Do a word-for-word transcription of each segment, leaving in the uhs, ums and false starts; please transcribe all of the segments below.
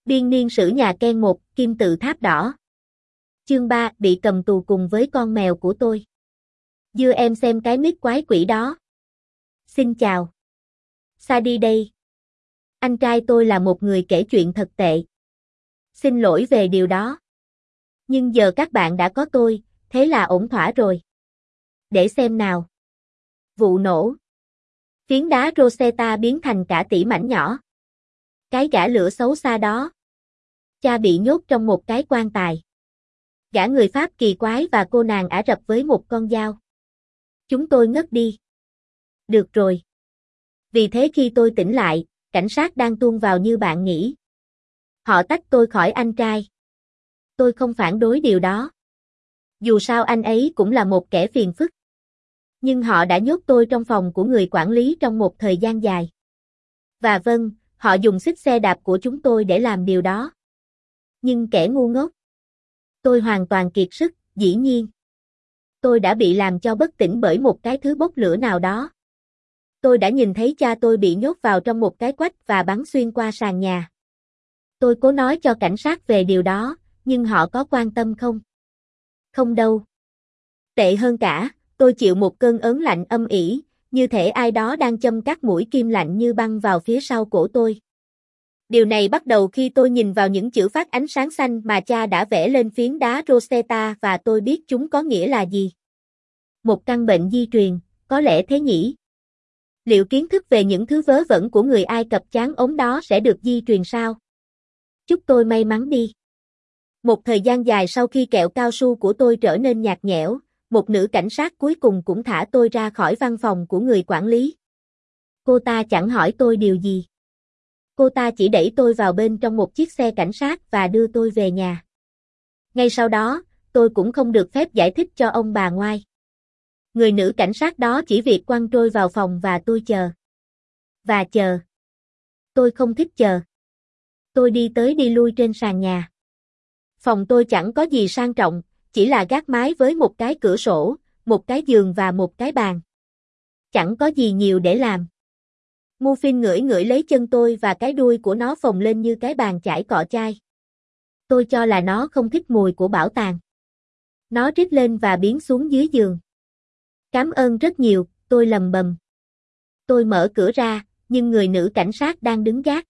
Biên niên sử nhà Ken một, kim tự tháp đỏ. Chương ba, bị cầm tù cùng với con mèo của tôi. Dưa em xem cái mic quái quỷ đó. Xin chào. Sa đi đây. Anh trai tôi là một người kể chuyện thật tệ. Xin lỗi về điều đó. Nhưng giờ các bạn đã có tôi, thế là ổn thỏa rồi. Để xem nào. Vụ nổ. Phiến đá Rosetta biến thành cả tỷ mảnh nhỏ. Cái gã lửa xấu xa đó. Cha bị nhốt trong một cái quan tài. Gã người Pháp kỳ quái và cô nàng Ả Rập với một con dao. Chúng tôi ngất đi. Được rồi. Vì thế khi tôi tỉnh lại, cảnh sát đang tuôn vào như bạn nghĩ. Họ tách tôi khỏi anh trai. Tôi không phản đối điều đó. Dù sao anh ấy cũng là một kẻ phiền phức. Nhưng họ đã nhốt tôi trong phòng của người quản lý trong một thời gian dài. Và vâng, họ dùng xích xe đạp của chúng tôi để làm điều đó. Nhưng kẻ ngu ngốc. Tôi hoàn toàn kiệt sức, dĩ nhiên. Tôi đã bị làm cho bất tỉnh bởi một cái thứ bốc lửa nào đó. Tôi đã nhìn thấy cha tôi bị nhốt vào trong một cái quách và bắn xuyên qua sàn nhà. Tôi cố nói cho cảnh sát về điều đó, nhưng họ có quan tâm không? Không đâu. Tệ hơn cả, tôi chịu một cơn ớn lạnh âm ỉ, như thể ai đó đang châm các mũi kim lạnh như băng vào phía sau cổ tôi. Điều này bắt đầu khi tôi nhìn vào những chữ phát ánh sáng xanh mà cha đã vẽ lên phiến đá Rosetta và tôi biết chúng có nghĩa là gì. Một căn bệnh di truyền, có lẽ thế nhỉ? Liệu kiến thức về những thứ vớ vẩn của người Ai Cập chán ốm đó sẽ được di truyền sao? Chúc tôi may mắn đi. Một thời gian dài sau khi kẹo cao su của tôi trở nên nhạt nhẽo, một nữ cảnh sát cuối cùng cũng thả tôi ra khỏi văn phòng của người quản lý. Cô ta chẳng hỏi tôi điều gì. Cô ta chỉ đẩy tôi vào bên trong một chiếc xe cảnh sát và đưa tôi về nhà. Ngay sau đó, tôi cũng không được phép giải thích cho ông bà ngoại. Người nữ cảnh sát đó chỉ việc quăng trôi vào phòng và tôi chờ. Và chờ. Tôi không thích chờ. Tôi đi tới đi lui trên sàn nhà. Phòng tôi chẳng có gì sang trọng, chỉ là gác mái với một cái cửa sổ, một cái giường và một cái bàn. Chẳng có gì nhiều để làm. Muffin ngửi ngửi lấy chân tôi và cái đuôi của nó phồng lên như cái bàn chải cọ chai. Tôi cho là nó không thích mùi của bảo tàng. Nó rít lên và biến xuống dưới giường. Cảm ơn rất nhiều, tôi lầm bầm. Tôi mở cửa ra, nhưng người nữ cảnh sát đang đứng gác.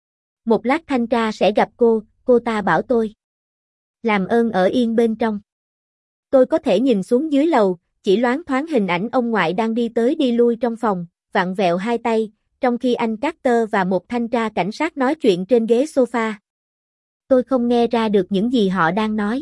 Một lát thanh tra sẽ gặp cô, cô ta bảo tôi. Làm ơn ở yên bên trong. Tôi có thể nhìn xuống dưới lầu, chỉ loáng thoáng hình ảnh ông ngoại đang đi tới đi lui trong phòng, vặn vẹo hai tay, trong khi anh Carter và một thanh tra cảnh sát nói chuyện trên ghế sofa. Tôi không nghe ra được những gì họ đang nói.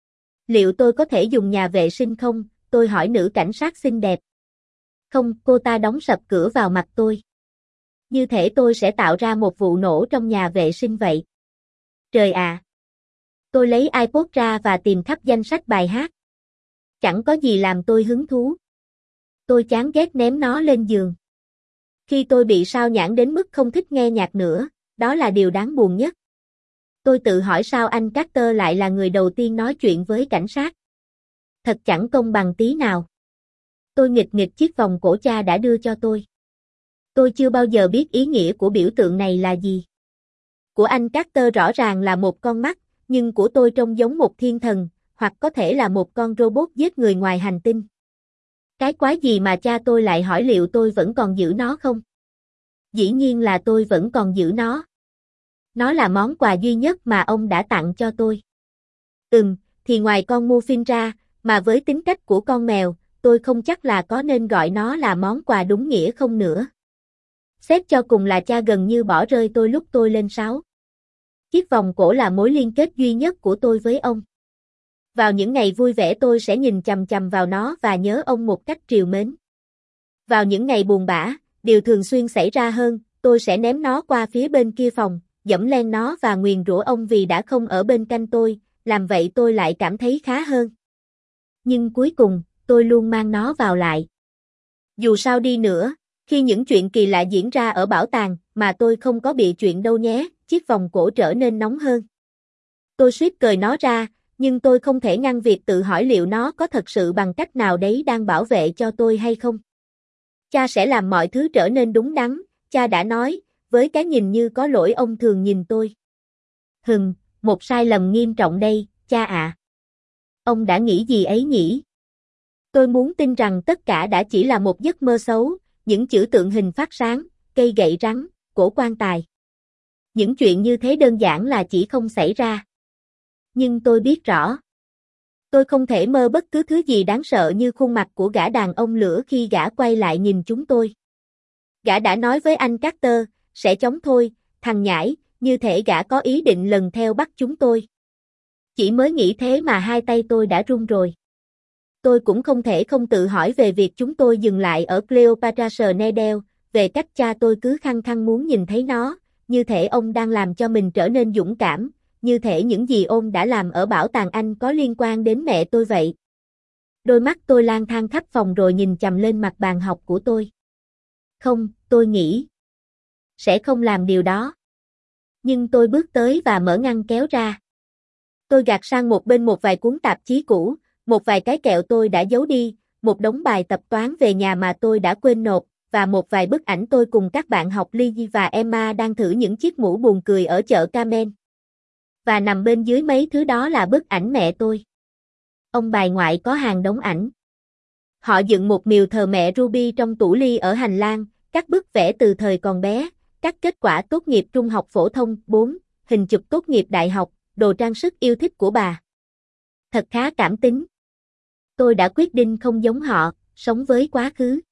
Liệu tôi có thể dùng nhà vệ sinh không? Tôi hỏi nữ cảnh sát xinh đẹp. Không, cô ta đóng sập cửa vào mặt tôi. Như thể tôi sẽ tạo ra một vụ nổ trong nhà vệ sinh vậy. Trời ạ! Tôi lấy iPod ra và tìm khắp danh sách bài hát. Chẳng có gì làm tôi hứng thú. Tôi chán ghét ném nó lên giường. Khi tôi bị sao nhãng đến mức không thích nghe nhạc nữa, đó là điều đáng buồn nhất. Tôi tự hỏi sao anh Carter lại là người đầu tiên nói chuyện với cảnh sát. Thật chẳng công bằng tí nào. Tôi nghịch nghịch chiếc vòng cổ cha đã đưa cho tôi. Tôi chưa bao giờ biết ý nghĩa của biểu tượng này là gì. Của anh Carter rõ ràng là một con mắt, nhưng của tôi trông giống một thiên thần, hoặc có thể là một con robot giết người ngoài hành tinh. Cái quái gì mà cha tôi lại hỏi liệu tôi vẫn còn giữ nó không? Dĩ nhiên là tôi vẫn còn giữ nó. Nó là món quà duy nhất mà ông đã tặng cho tôi. Ừm, thì ngoài con Muffin ra, mà với tính cách của con mèo, tôi không chắc là có nên gọi nó là món quà đúng nghĩa không nữa. Xét cho cùng là cha gần như bỏ rơi tôi lúc tôi lên sáu. Chiếc vòng cổ là mối liên kết duy nhất của tôi với ông. Vào những ngày vui vẻ tôi sẽ nhìn chằm chằm vào nó và nhớ ông một cách trìu mến. Vào những ngày buồn bã, điều thường xuyên xảy ra hơn, tôi sẽ ném nó qua phía bên kia phòng, dẫm lên nó và nguyền rủa ông vì đã không ở bên cạnh tôi, làm vậy tôi lại cảm thấy khá hơn. Nhưng cuối cùng, tôi luôn mang nó vào lại. Dù sao đi nữa, khi những chuyện kỳ lạ diễn ra ở bảo tàng, mà tôi không có bịa chuyện đâu nhé, chiếc vòng cổ trở nên nóng hơn. Tôi suýt cởi nó ra, nhưng tôi không thể ngăn việc tự hỏi liệu nó có thật sự bằng cách nào đấy đang bảo vệ cho tôi hay không. Cha sẽ làm mọi thứ trở nên đúng đắn, cha đã nói, với cái nhìn như có lỗi ông thường nhìn tôi. Hừm, một sai lầm nghiêm trọng đây, cha ạ. Ông đã nghĩ gì ấy nhỉ? Tôi muốn tin rằng tất cả đã chỉ là một giấc mơ xấu, những chữ tượng hình phát sáng, cây gậy rắn, cổ quan tài. Những chuyện như thế đơn giản là chỉ không xảy ra. Nhưng tôi biết rõ. Tôi không thể mơ bất cứ thứ gì đáng sợ như khuôn mặt của gã đàn ông lửa khi gã quay lại nhìn chúng tôi. Gã đã nói với anh Carter, sẽ chống thôi, thằng nhãi, như thể gã có ý định lần theo bắt chúng tôi. Chỉ mới nghĩ thế mà hai tay tôi đã run rồi. Tôi cũng không thể không tự hỏi về việc chúng tôi dừng lại ở Cleopatra Needle, về cách cha tôi cứ khăng khăng muốn nhìn thấy nó, như thể ông đang làm cho mình trở nên dũng cảm, như thể những gì ông đã làm ở bảo tàng Anh có liên quan đến mẹ tôi vậy. Đôi mắt tôi lang thang khắp phòng rồi nhìn chằm lên mặt bàn học của tôi. Không, tôi nghĩ sẽ không làm điều đó. Nhưng tôi bước tới và mở ngăn kéo ra. Tôi gạt sang một bên một vài cuốn tạp chí cũ, một vài cái kẹo tôi đã giấu đi, một đống bài tập toán về nhà mà tôi đã quên nộp, và một vài bức ảnh tôi cùng các bạn học Lee và Emma đang thử những chiếc mũ buồn cười ở chợ Carmen. Và nằm bên dưới mấy thứ đó là bức ảnh mẹ tôi. Ông bài ngoại có hàng đống ảnh. Họ dựng một miều thờ mẹ Ruby trong tủ ly ở hành lang, các bức vẽ từ thời còn bé, các kết quả tốt nghiệp trung học phổ thông, bốn, hình chụp tốt nghiệp đại học, đồ trang sức yêu thích của bà. Thật khá cảm tính. Tôi đã quyết định không giống họ, sống với quá khứ.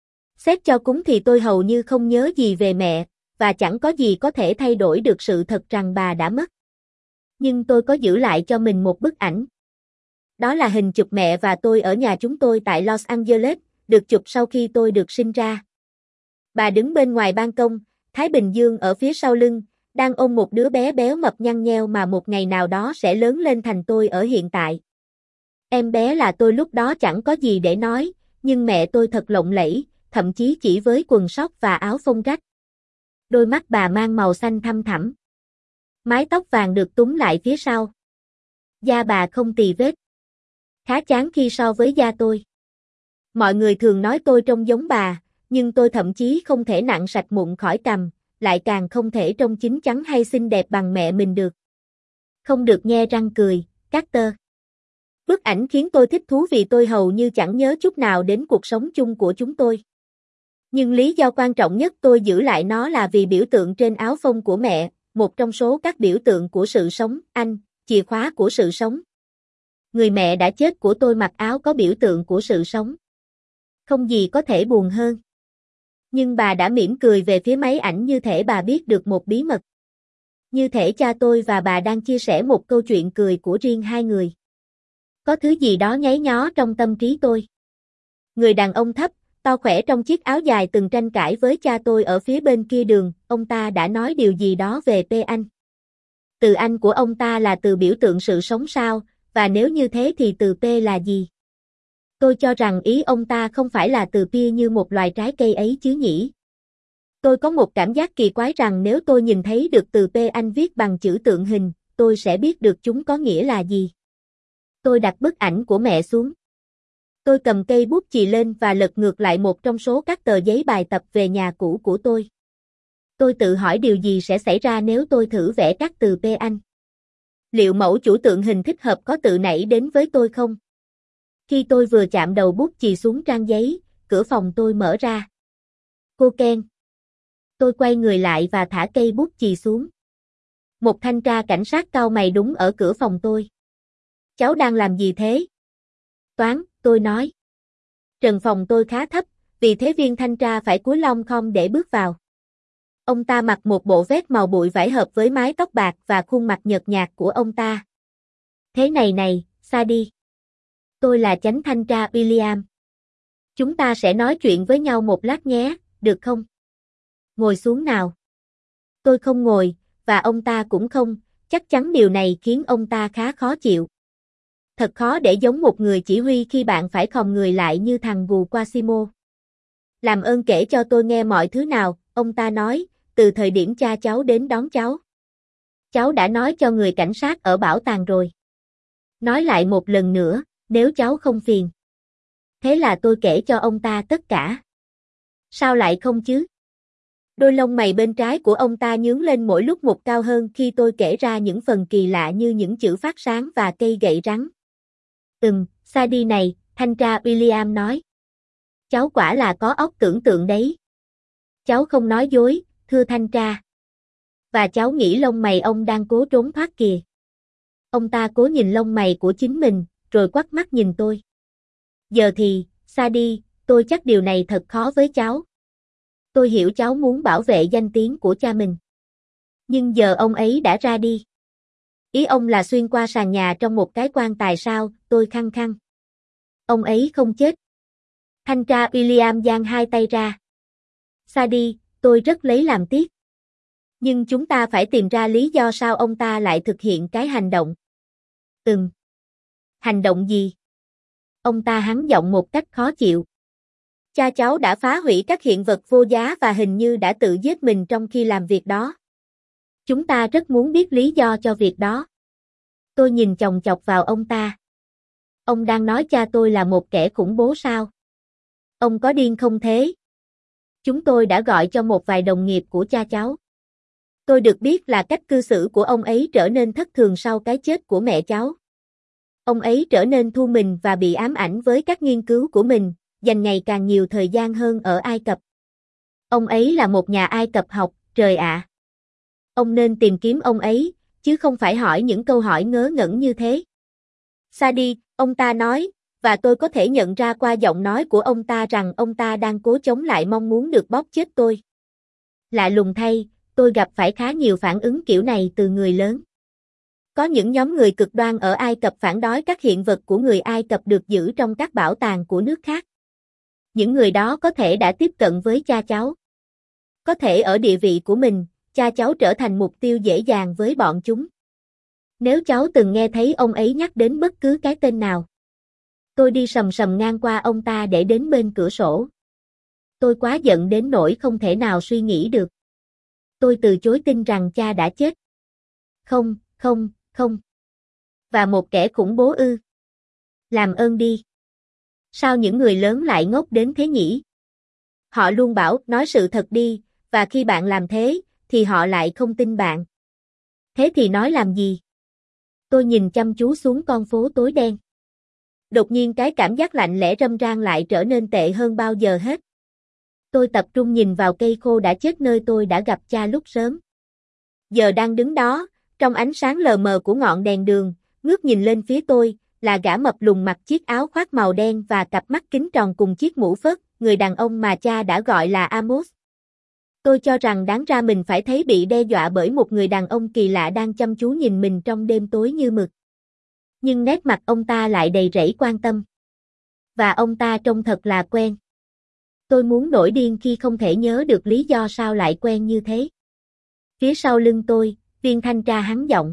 Xét cho cúng thì tôi hầu như không nhớ gì về mẹ, và chẳng có gì có thể thay đổi được sự thật rằng bà đã mất. Nhưng tôi có giữ lại cho mình một bức ảnh. Đó là hình chụp mẹ và tôi ở nhà chúng tôi tại Los Angeles, được chụp sau khi tôi được sinh ra. Bà đứng bên ngoài ban công, Thái Bình Dương ở phía sau lưng, đang ôm một đứa bé béo mập nhăn nheo mà một ngày nào đó sẽ lớn lên thành tôi ở hiện tại. Em bé là tôi lúc đó chẳng có gì để nói, nhưng mẹ tôi thật lộng lẫy, thậm chí chỉ với quần sóc và áo phông rách. Đôi mắt bà mang màu xanh thăm thẳm. Mái tóc vàng được túm lại phía sau. Da bà không tì vết. Khá chán khi so với da tôi. Mọi người thường nói tôi trông giống bà, nhưng tôi thậm chí không thể nặn sạch mụn khỏi cằm, lại càng không thể trông chín chắn hay xinh đẹp bằng mẹ mình được. Không được nhe răng cười, Carter. Bức ảnh khiến tôi thích thú vì tôi hầu như chẳng nhớ chút nào đến cuộc sống chung của chúng tôi. Nhưng lý do quan trọng nhất tôi giữ lại nó là vì biểu tượng trên áo phông của mẹ, một trong số các biểu tượng của sự sống, anh, chìa khóa của sự sống. Người mẹ đã chết của tôi mặc áo có biểu tượng của sự sống. Không gì có thể buồn hơn. Nhưng bà đã mỉm cười về phía máy ảnh như thể bà biết được một bí mật. Như thể cha tôi và bà đang chia sẻ một câu chuyện cười của riêng hai người. Có thứ gì đó nháy nhó trong tâm trí tôi. Người đàn ông thấp, to khỏe trong chiếc áo dài từng tranh cãi với cha tôi ở phía bên kia đường, ông ta đã nói điều gì đó về P Anh. Từ Anh của ông ta là từ biểu tượng sự sống sao, và nếu như thế thì từ P là gì? Tôi cho rằng ý ông ta không phải là từ pia như một loài trái cây ấy chứ nhỉ. Tôi có một cảm giác kỳ quái rằng nếu tôi nhìn thấy được từ P Anh viết bằng chữ tượng hình, tôi sẽ biết được chúng có nghĩa là gì. Tôi đặt bức ảnh của mẹ xuống. Tôi cầm cây bút chì lên và lật ngược lại một trong số các tờ giấy bài tập về nhà cũ của tôi. Tôi tự hỏi điều gì sẽ xảy ra nếu tôi thử vẽ các từ P Anh. Liệu mẫu chủ tượng hình thích hợp có tự nảy đến với tôi không? Khi tôi vừa chạm đầu bút chì xuống trang giấy, cửa phòng tôi mở ra. Cô Ken. Tôi quay người lại và thả cây bút chì xuống. Một thanh tra cảnh sát cau mày đúng ở cửa phòng tôi. Cháu đang làm gì thế? Toán, tôi nói. Trần phòng tôi khá thấp, vì thế viên thanh tra phải cúi lom khom để bước vào. Ông ta mặc một bộ vest màu bụi vải hợp với mái tóc bạc và khuôn mặt nhợt nhạt của ông ta. Thế này này, Sadie. Tôi là chánh thanh tra William. Chúng ta sẽ nói chuyện với nhau một lát nhé, được không? Ngồi xuống nào. Tôi không ngồi, và ông ta cũng không, chắc chắn điều này khiến ông ta khá khó chịu. Thật khó để giống một người chỉ huy khi bạn phải khom người lại như thằng gù Quasimo. Làm ơn kể cho tôi nghe mọi thứ nào, ông ta nói, từ thời điểm cha cháu đến đón cháu. Cháu đã nói cho người cảnh sát ở bảo tàng rồi. Nói lại một lần nữa, nếu cháu không phiền. Thế là tôi kể cho ông ta tất cả. Sao lại không chứ? Đôi lông mày bên trái của ông ta nhướng lên mỗi lúc một cao hơn khi tôi kể ra những phần kỳ lạ như những chữ phát sáng và cây gậy rắn. Ừm, Sadie này, thanh tra William nói. Cháu quả là có óc tưởng tượng đấy. Cháu không nói dối, thưa thanh tra. Và cháu nghĩ lông mày ông đang cố trốn thoát kìa. Ông ta cố nhìn lông mày của chính mình, rồi quắt mắt nhìn tôi. Giờ thì, Sadie, tôi chắc điều này thật khó với cháu. Tôi hiểu cháu muốn bảo vệ danh tiếng của cha mình. Nhưng giờ ông ấy đã ra đi. Ý ông là xuyên qua sàn nhà trong một cái quan tài sao, tôi khăng khăng. Ông ấy không chết. Thanh tra William giang hai tay ra. Sadie, tôi rất lấy làm tiếc. Nhưng chúng ta phải tìm ra lý do sao ông ta lại thực hiện cái hành động. Ừm. Hành động gì? Ông ta hắn giọng một cách khó chịu. Cha cháu đã phá hủy các hiện vật vô giá và hình như đã tự giết mình trong khi làm việc đó. Chúng ta rất muốn biết lý do cho việc đó. Tôi nhìn chòng chọc vào ông ta. Ông đang nói cha tôi là một kẻ khủng bố sao? Ông có điên không thế? Chúng tôi đã gọi cho một vài đồng nghiệp của cha cháu. Tôi được biết là cách cư xử của ông ấy trở nên thất thường sau cái chết của mẹ cháu. Ông ấy trở nên thu mình và bị ám ảnh với các nghiên cứu của mình, dành ngày càng nhiều thời gian hơn ở Ai Cập. Ông ấy là một nhà Ai Cập học, trời ạ. Ông nên tìm kiếm ông ấy, chứ không phải hỏi những câu hỏi ngớ ngẩn như thế. Sadie, ông ta nói, và tôi có thể nhận ra qua giọng nói của ông ta rằng ông ta đang cố chống lại mong muốn được bóp chết tôi. Lạ lùng thay, tôi gặp phải khá nhiều phản ứng kiểu này từ người lớn. Có những nhóm người cực đoan ở Ai Cập phản đối các hiện vật của người Ai Cập được giữ trong các bảo tàng của nước khác. Những người đó có thể đã tiếp cận với cha cháu. Có thể ở địa vị của mình, cha cháu trở thành mục tiêu dễ dàng với bọn chúng. Nếu cháu từng nghe thấy ông ấy nhắc đến bất cứ cái tên nào. Tôi đi sầm sầm ngang qua ông ta để đến bên cửa sổ. Tôi quá giận đến nỗi không thể nào suy nghĩ được. Tôi từ chối tin rằng cha đã chết. Không, không, không. Và một kẻ khủng bố ư. Làm ơn đi. Sao những người lớn lại ngốc đến thế nhỉ? Họ luôn bảo nói sự thật đi, và khi bạn làm thế, thì họ lại không tin bạn. Thế thì nói làm gì? Tôi nhìn chăm chú xuống con phố tối đen. Đột nhiên cái cảm giác lạnh lẽ râm ran lại trở nên tệ hơn bao giờ hết. Tôi tập trung nhìn vào cây khô đã chết nơi tôi đã gặp cha lúc sớm. Giờ đang đứng đó, trong ánh sáng lờ mờ của ngọn đèn đường, ngước nhìn lên phía tôi, là gã mập lùn mặc chiếc áo khoác màu đen và cặp mắt kính tròn cùng chiếc mũ phớt, người đàn ông mà cha đã gọi là Amos. Tôi cho rằng đáng ra mình phải thấy bị đe dọa bởi một người đàn ông kỳ lạ đang chăm chú nhìn mình trong đêm tối như mực. Nhưng nét mặt ông ta lại đầy rẫy quan tâm. Và ông ta trông thật là quen. Tôi muốn nổi điên khi không thể nhớ được lý do sao lại quen như thế. Phía sau lưng tôi, viên thanh tra hắn giọng.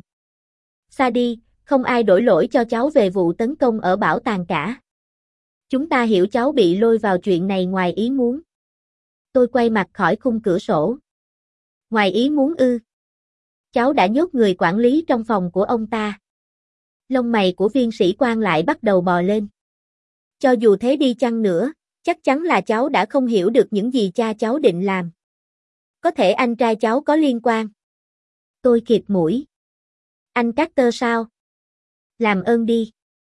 Sadie, không ai đổ lỗi cho cháu về vụ tấn công ở bảo tàng cả. Chúng ta hiểu cháu bị lôi vào chuyện này ngoài ý muốn. Tôi quay mặt khỏi khung cửa sổ. Ngoài ý muốn ư. Cháu đã nhốt người quản lý trong phòng của ông ta. Lông mày của viên sĩ quan lại bắt đầu bò lên. Cho dù thế đi chăng nữa, chắc chắn là cháu đã không hiểu được những gì cha cháu định làm. Có thể anh trai cháu có liên quan. Tôi khịt mũi. Anh Carter sao? Làm ơn đi.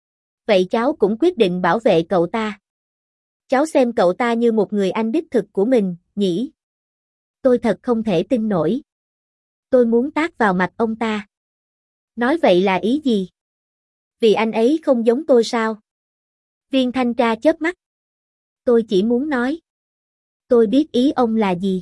Vậy cháu cũng quyết định bảo vệ cậu ta. Cháu xem cậu ta như một người anh đích thực của mình, nhỉ? Tôi thật không thể tin nổi. Tôi muốn tát vào mặt ông ta. Nói vậy là ý gì? Vì anh ấy không giống tôi sao? Viên thanh tra chớp mắt. Tôi chỉ muốn nói. Tôi biết ý ông là gì.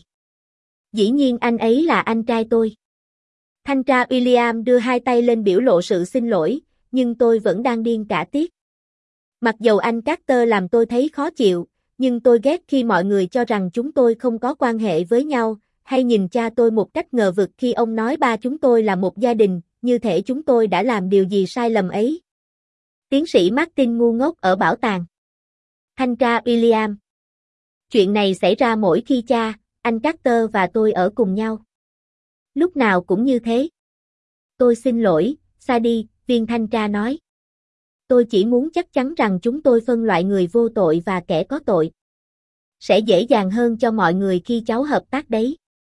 Dĩ nhiên anh ấy là anh trai tôi. Thanh tra William đưa hai tay lên biểu lộ sự xin lỗi, nhưng tôi vẫn đang điên cả tiết. Mặc dầu anh Carter làm tôi thấy khó chịu, nhưng tôi ghét khi mọi người cho rằng chúng tôi không có quan hệ với nhau, hay nhìn cha tôi một cách ngờ vực khi ông nói ba chúng tôi là một gia đình, như thể chúng tôi đã làm điều gì sai lầm ấy. Tiến sĩ Martin ngu ngốc ở bảo tàng. Thanh tra William. Chuyện này xảy ra mỗi khi cha, anh Carter và tôi ở cùng nhau. Lúc nào cũng như thế. Tôi xin lỗi, Sadie, viên thanh tra nói. Tôi chỉ muốn chắc chắn rằng chúng tôi phân loại người vô tội và kẻ có tội. Sẽ dễ dàng hơn cho mọi người khi cháu hợp tác đấy.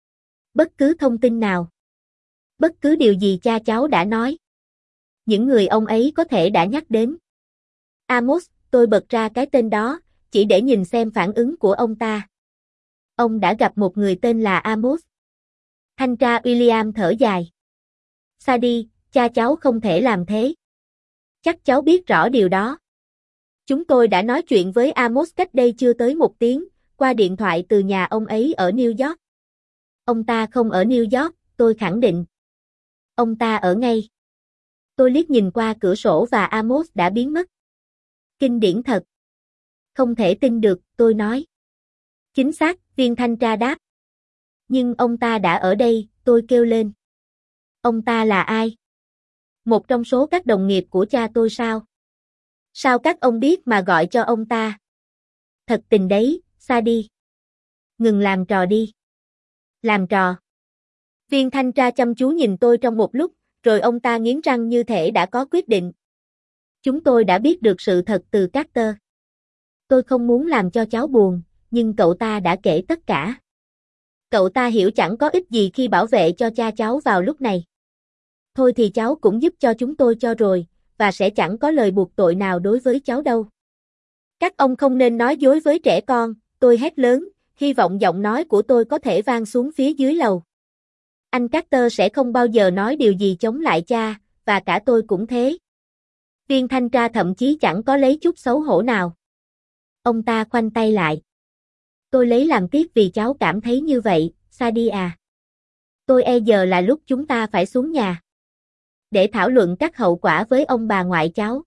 Bất cứ thông tin nào. Bất cứ điều gì cha cháu đã nói. Những người ông ấy có thể đã nhắc đến. Amos, tôi bật ra cái tên đó, chỉ để nhìn xem phản ứng của ông ta. Ông đã gặp một người tên là Amos. Thanh tra William thở dài. Sadie, cha cháu không thể làm thế. Chắc cháu biết rõ điều đó. Chúng tôi đã nói chuyện với Amos cách đây chưa tới một tiếng, qua điện thoại từ nhà ông ấy ở New York. Ông ta không ở New York, tôi khẳng định. Ông ta ở ngay. Tôi liếc nhìn qua cửa sổ và Amos đã biến mất. Kinh điển thật. Không thể tin được, tôi nói. Chính xác, viên thanh tra đáp. Nhưng ông ta đã ở đây, tôi kêu lên. Ông ta là ai? Một trong số các đồng nghiệp của cha tôi sao? Sao các ông biết mà gọi cho ông ta? Thật tình đấy, Sadie. Ngừng làm trò đi. Làm trò. Viên thanh tra chăm chú nhìn tôi trong một lúc, rồi ông ta nghiến răng như thể đã có quyết định. Chúng tôi đã biết được sự thật từ Carter. Tôi không muốn làm cho cháu buồn, nhưng cậu ta đã kể tất cả. Cậu ta hiểu chẳng có ích gì khi bảo vệ cho cha cháu vào lúc này. Thôi thì cháu cũng giúp cho chúng tôi cho rồi, và sẽ chẳng có lời buộc tội nào đối với cháu đâu. Các ông không nên nói dối với trẻ con, tôi hét lớn, hy vọng giọng nói của tôi có thể vang xuống phía dưới lầu. Anh Carter sẽ không bao giờ nói điều gì chống lại cha, và cả tôi cũng thế. Viên thanh tra thậm chí chẳng có lấy chút xấu hổ nào. Ông ta khoanh tay lại. Tôi lấy làm tiếc vì cháu cảm thấy như vậy, Sadie à. Tôi e giờ là lúc chúng ta phải xuống nhà. Để thảo luận các hậu quả với ông bà ngoại cháu.